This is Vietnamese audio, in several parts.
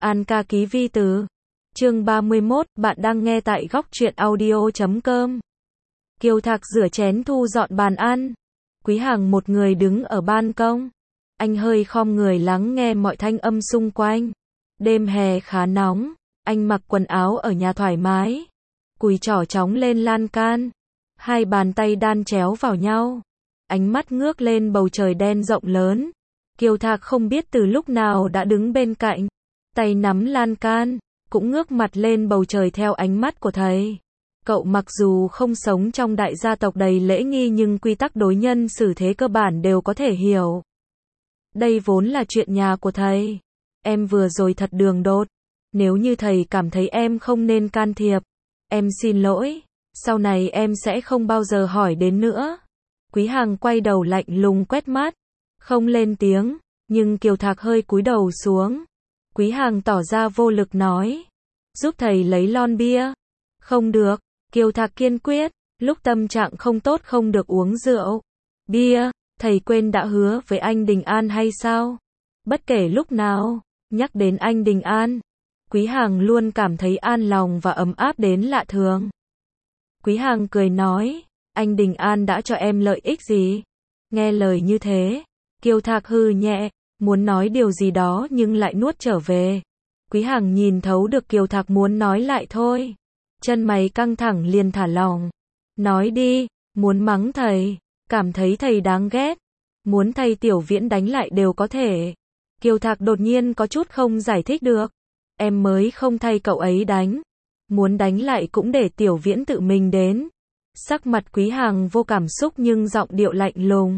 An ca ký vi từ. Chương 31, bạn đang nghe tại góc truyện audio.com. Kiều Thạc rửa chén thu dọn bàn ăn. Quý Hằng một người đứng ở ban công. Anh hơi khom người lắng nghe mọi thanh âm xung quanh. Đêm hè khá nóng, anh mặc quần áo ở nhà thoải mái. Cùi trỏ chóng lên lan can. Hai bàn tay đan chéo vào nhau. Ánh mắt ngước lên bầu trời đen rộng lớn. Kiều Thạc không biết từ lúc nào đã đứng bên cạnh. Tay nắm lan can, cũng ngước mặt lên bầu trời theo ánh mắt của thầy. Cậu mặc dù không sống trong đại gia tộc đầy lễ nghi nhưng quy tắc đối nhân xử thế cơ bản đều có thể hiểu. Đây vốn là chuyện nhà của thầy. Em vừa rồi thật đường đột. Nếu như thầy cảm thấy em không nên can thiệp, em xin lỗi. Sau này em sẽ không bao giờ hỏi đến nữa. Quý Hằng quay đầu lạnh lùng quét mắt. Không lên tiếng, nhưng Kiều Thạc hơi cúi đầu xuống. Quý Hằng tỏ ra vô lực nói. Giúp thầy lấy lon bia. Không được, Kiều Thạc kiên quyết. Lúc tâm trạng không tốt không được uống rượu. Bia, thầy quên đã hứa với anh Đình An hay sao? Bất kể lúc nào, nhắc đến anh Đình An, Quý Hằng luôn cảm thấy an lòng và ấm áp đến lạ thường. Quý Hằng cười nói, anh Đình An đã cho em lợi ích gì? Nghe lời như thế, Kiều Thạc hừ nhẹ, muốn nói điều gì đó nhưng lại nuốt trở về. Quý Hằng nhìn thấu được Kiều Thạc muốn nói lại thôi. Chân mày căng thẳng liền thả lỏng. Nói đi, muốn mắng thầy, cảm thấy thầy đáng ghét, muốn thầy Tiểu Viễn đánh lại đều có thể. Kiều Thạc đột nhiên có chút không giải thích được. Em mới không thay cậu ấy đánh. Muốn đánh lại cũng để Tiểu Viễn tự mình đến. Sắc mặt Quý Hằng vô cảm xúc nhưng giọng điệu lạnh lùng.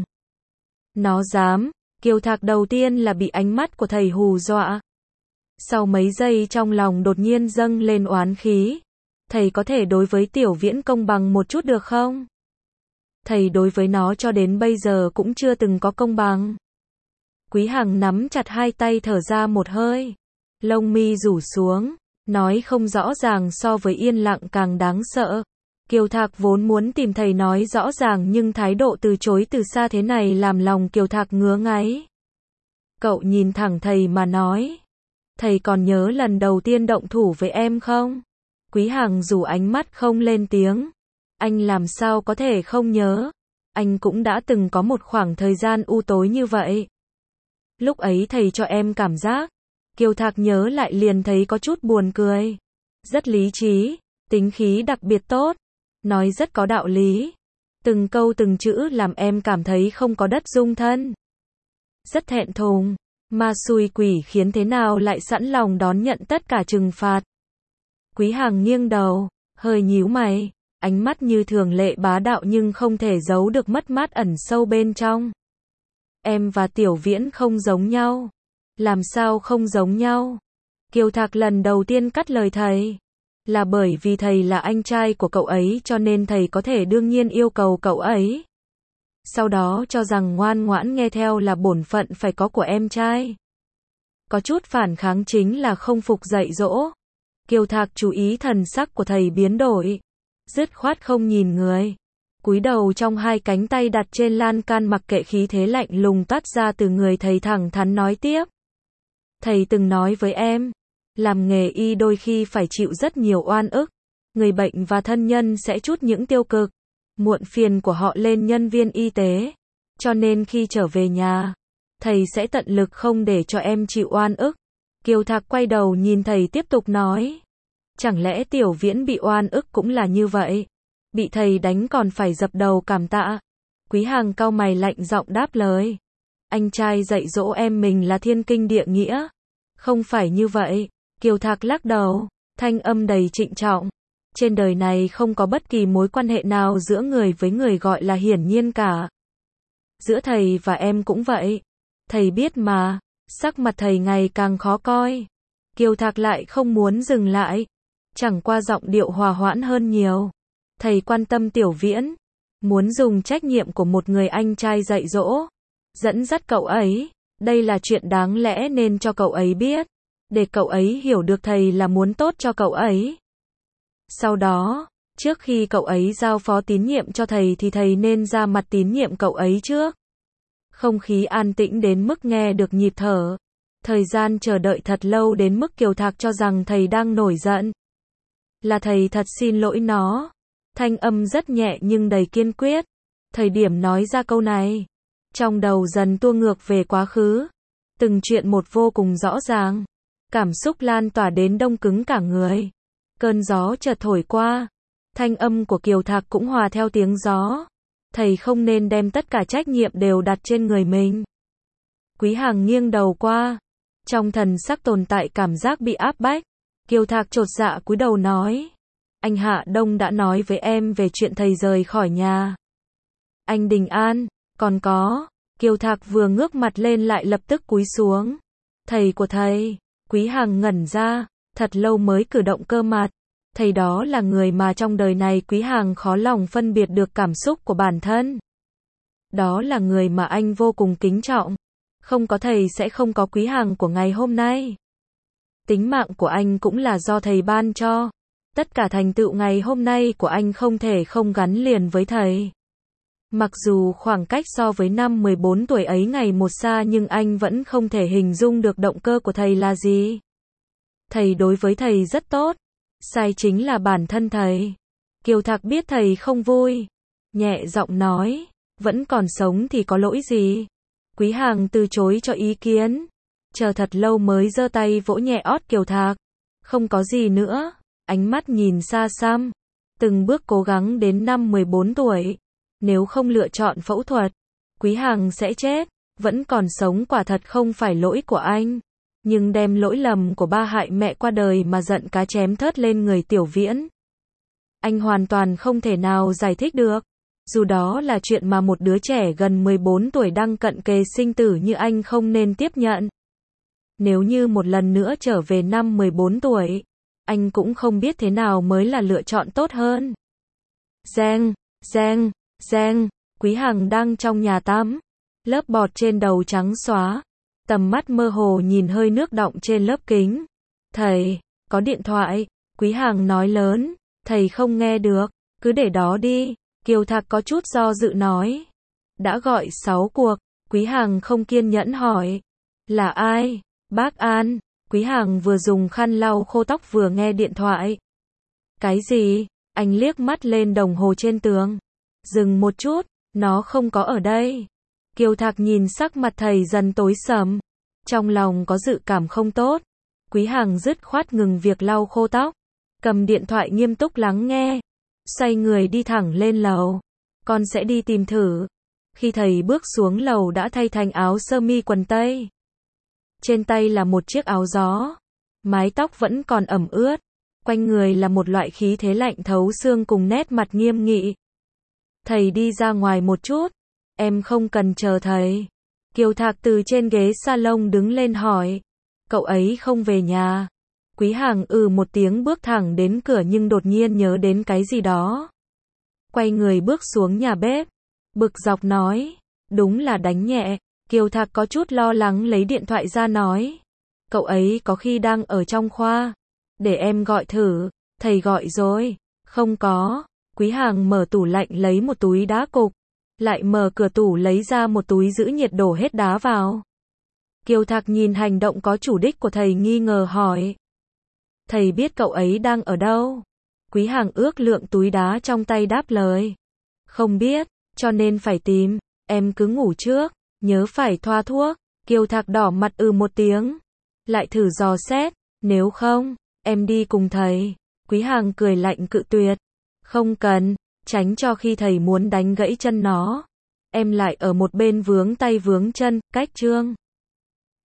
Nó dám. Kiều Thạc đầu tiên là bị ánh mắt của thầy hù dọa. Sau mấy giây trong lòng đột nhiên dâng lên oán khí. Thầy có thể đối với Tiểu Viễn công bằng một chút được không? Thầy đối với nó cho đến bây giờ cũng chưa từng có công bằng. Quý Hằng nắm chặt hai tay thở ra một hơi. Lông mi rủ xuống, nói không rõ ràng so với yên lặng càng đáng sợ. Kiều Thạc vốn muốn tìm thầy nói rõ ràng nhưng thái độ từ chối từ xa thế này làm lòng Kiều Thạc ngứa ngáy. Cậu nhìn thẳng thầy mà nói. Thầy còn nhớ lần đầu tiên động thủ với em không? Quý Hằng dù ánh mắt không lên tiếng. Anh làm sao có thể không nhớ? Anh cũng đã từng có một khoảng thời gian u tối như vậy. Lúc ấy thầy cho em cảm giác. Kiều Thạc nhớ lại liền thấy có chút buồn cười. Rất lý trí, tính khí đặc biệt tốt. Nói rất có đạo lý. Từng câu từng chữ làm em cảm thấy không có đất dung thân. Rất thẹn thùng. Ma xui quỷ khiến thế nào lại sẵn lòng đón nhận tất cả trừng phạt. Quý Hằng nghiêng đầu, hơi nhíu mày. Ánh mắt như thường lệ bá đạo nhưng không thể giấu được mất mát ẩn sâu bên trong. Em và Tiểu Viễn không giống nhau. Làm sao không giống nhau? Kiều Thạc lần đầu tiên cắt lời thầy. Là bởi vì thầy là anh trai của cậu ấy cho nên thầy có thể đương nhiên yêu cầu cậu ấy. Sau đó cho rằng ngoan ngoãn nghe theo là bổn phận phải có của em trai. Có chút phản kháng chính là không phục dạy dỗ. Kiều Thạc chú ý thần sắc của thầy biến đổi. Dứt khoát không nhìn người. Cúi đầu trong hai cánh tay đặt trên lan can mặc kệ khí thế lạnh lùng toát ra từ người thầy thẳng thắn nói tiếp. Thầy từng nói với em. Làm nghề y đôi khi phải chịu rất nhiều oan ức. Người bệnh và thân nhân sẽ trút những tiêu cực, muộn phiền của họ lên nhân viên y tế. Cho nên khi trở về nhà, thầy sẽ tận lực không để cho em chịu oan ức. Kiều Thạc quay đầu nhìn thầy tiếp tục nói. Chẳng lẽ Tiểu Viễn bị oan ức cũng là như vậy? Bị thầy đánh còn phải dập đầu cảm tạ. Quý Hằng cau mày lạnh giọng đáp lời. Anh trai dạy dỗ em mình là thiên kinh địa nghĩa. Không phải như vậy. Kiều Thạc lắc đầu, thanh âm đầy trịnh trọng. Trên đời này không có bất kỳ mối quan hệ nào giữa người với người gọi là hiển nhiên cả. Giữa thầy và em cũng vậy. Thầy biết mà. Sắc mặt thầy ngày càng khó coi. Kiều Thạc lại không muốn dừng lại. Chẳng qua giọng điệu hòa hoãn hơn nhiều. Thầy quan tâm Tiểu Viễn. Muốn dùng trách nhiệm của một người anh trai dạy dỗ. Dẫn dắt cậu ấy. Đây là chuyện đáng lẽ nên cho cậu ấy biết. Để cậu ấy hiểu được thầy là muốn tốt cho cậu ấy. Sau đó, trước khi cậu ấy giao phó tín nhiệm cho thầy thì thầy nên ra mặt tín nhiệm cậu ấy trước. Không khí an tĩnh đến mức nghe được nhịp thở. Thời gian chờ đợi thật lâu đến mức Kiều Thạc cho rằng thầy đang nổi giận. Là thầy thật xin lỗi nó. Thanh âm rất nhẹ nhưng đầy kiên quyết. Thời điểm nói ra câu này, trong đầu dần tua ngược về quá khứ. Từng chuyện một vô cùng rõ ràng. Cảm xúc lan tỏa đến đông cứng cả người. Cơn gió chợt thổi qua. Thanh âm của Kiều Thạc cũng hòa theo tiếng gió. Thầy không nên đem tất cả trách nhiệm đều đặt trên người mình. Quý Hằng nghiêng đầu qua. Trong thần sắc tồn tại cảm giác bị áp bách. Kiều Thạc chột dạ cúi đầu nói. Anh Hạ Đông đã nói với em về chuyện thầy rời khỏi nhà. Anh Đình An, còn có. Kiều Thạc vừa ngước mặt lên lại lập tức cúi xuống. Thầy của thầy. Quý Hằng ngẩn ra, thật lâu mới cử động cơ mặt. Thầy đó là người mà trong đời này Quý Hằng khó lòng phân biệt được cảm xúc của bản thân. Đó là người mà anh vô cùng kính trọng. Không có thầy sẽ không có Quý Hằng của ngày hôm nay. Tính mạng của anh cũng là do thầy ban cho. Tất cả thành tựu ngày hôm nay của anh không thể không gắn liền với thầy. Mặc dù khoảng cách so với năm 14 tuổi ấy ngày một xa nhưng anh vẫn không thể hình dung được động cơ của thầy là gì. Thầy đối với thầy rất tốt. Sai chính là bản thân thầy. Kiều Thạc biết thầy không vui. Nhẹ giọng nói. Vẫn còn sống thì có lỗi gì. Quý Hằng từ chối cho ý kiến. Chờ thật lâu mới giơ tay vỗ nhẹ ót Kiều Thạc. Không có gì nữa. Ánh mắt nhìn xa xăm. Từng bước cố gắng đến năm 14 tuổi. Nếu không lựa chọn phẫu thuật, Quý Hằng sẽ chết. Vẫn còn sống quả thật không phải lỗi của anh. Nhưng đem lỗi lầm của ba hại mẹ qua đời mà giận cá chém thớt lên người Tiểu Viễn. Anh hoàn toàn không thể nào giải thích được. Dù đó là chuyện mà một đứa trẻ gần 14 tuổi đang cận kề sinh tử như anh không nên tiếp nhận. Nếu như một lần nữa trở về năm 14 tuổi, anh cũng không biết thế nào mới là lựa chọn tốt hơn. Reng, reng, reng, Quý Hằng đang trong nhà tắm. Lớp bọt trên đầu trắng xóa. Tầm mắt mơ hồ nhìn hơi nước đọng trên lớp kính. Thầy, có điện thoại. Quý Hằng nói lớn. Thầy không nghe được. Cứ để đó đi. Kiều Thạc có chút do dự nói. Đã gọi 6 cuộc. Quý Hằng không kiên nhẫn hỏi. Là ai? Bác An. Quý Hằng vừa dùng khăn lau khô tóc vừa nghe điện thoại. Cái gì? Anh liếc mắt lên đồng hồ trên tường. Dừng một chút. Nó không có ở đây. Kiều Thạc nhìn sắc mặt thầy dần tối sầm. Trong lòng có dự cảm không tốt. Quý Hằng dứt khoát ngừng việc lau khô tóc. Cầm điện thoại nghiêm túc lắng nghe. Xoay người đi thẳng lên lầu. Con sẽ đi tìm thử. Khi thầy bước xuống lầu đã thay thành áo sơ mi quần tây. Trên tay là một chiếc áo gió. Mái tóc vẫn còn ẩm ướt. Quanh người là một loại khí thế lạnh thấu xương cùng nét mặt nghiêm nghị. Thầy đi ra ngoài một chút. Em không cần chờ thầy. Kiều Thạc từ trên ghế salon đứng lên hỏi. Cậu ấy không về nhà. Quý Hằng một tiếng bước thẳng đến cửa nhưng đột nhiên nhớ đến cái gì đó. Quay người bước xuống nhà bếp. Bực dọc nói. Đúng là đánh nhẹ. Kiều Thạc có chút lo lắng lấy điện thoại ra nói. Cậu ấy có khi đang ở trong khoa. Để em gọi thử. Thầy gọi rồi. Không có. Quý Hằng mở tủ lạnh lấy một túi đá cục. Lại mở cửa tủ lấy ra một túi giữ nhiệt đổ hết đá vào. Kiều Thạc nhìn hành động có chủ đích của thầy nghi ngờ hỏi. Thầy biết cậu ấy đang ở đâu? Quý Hằng ước lượng túi đá trong tay đáp lời. Không biết, cho nên phải tìm. Em cứ ngủ trước. Nhớ phải thoa thuốc. Kiều Thạc đỏ mặt một tiếng. Lại thử dò xét. Nếu không, em đi cùng thầy. Quý Hằng cười lạnh cự tuyệt. Không cần. Tránh cho khi thầy muốn đánh gãy chân nó. Em lại ở một bên vướng tay vướng chân, cách chương.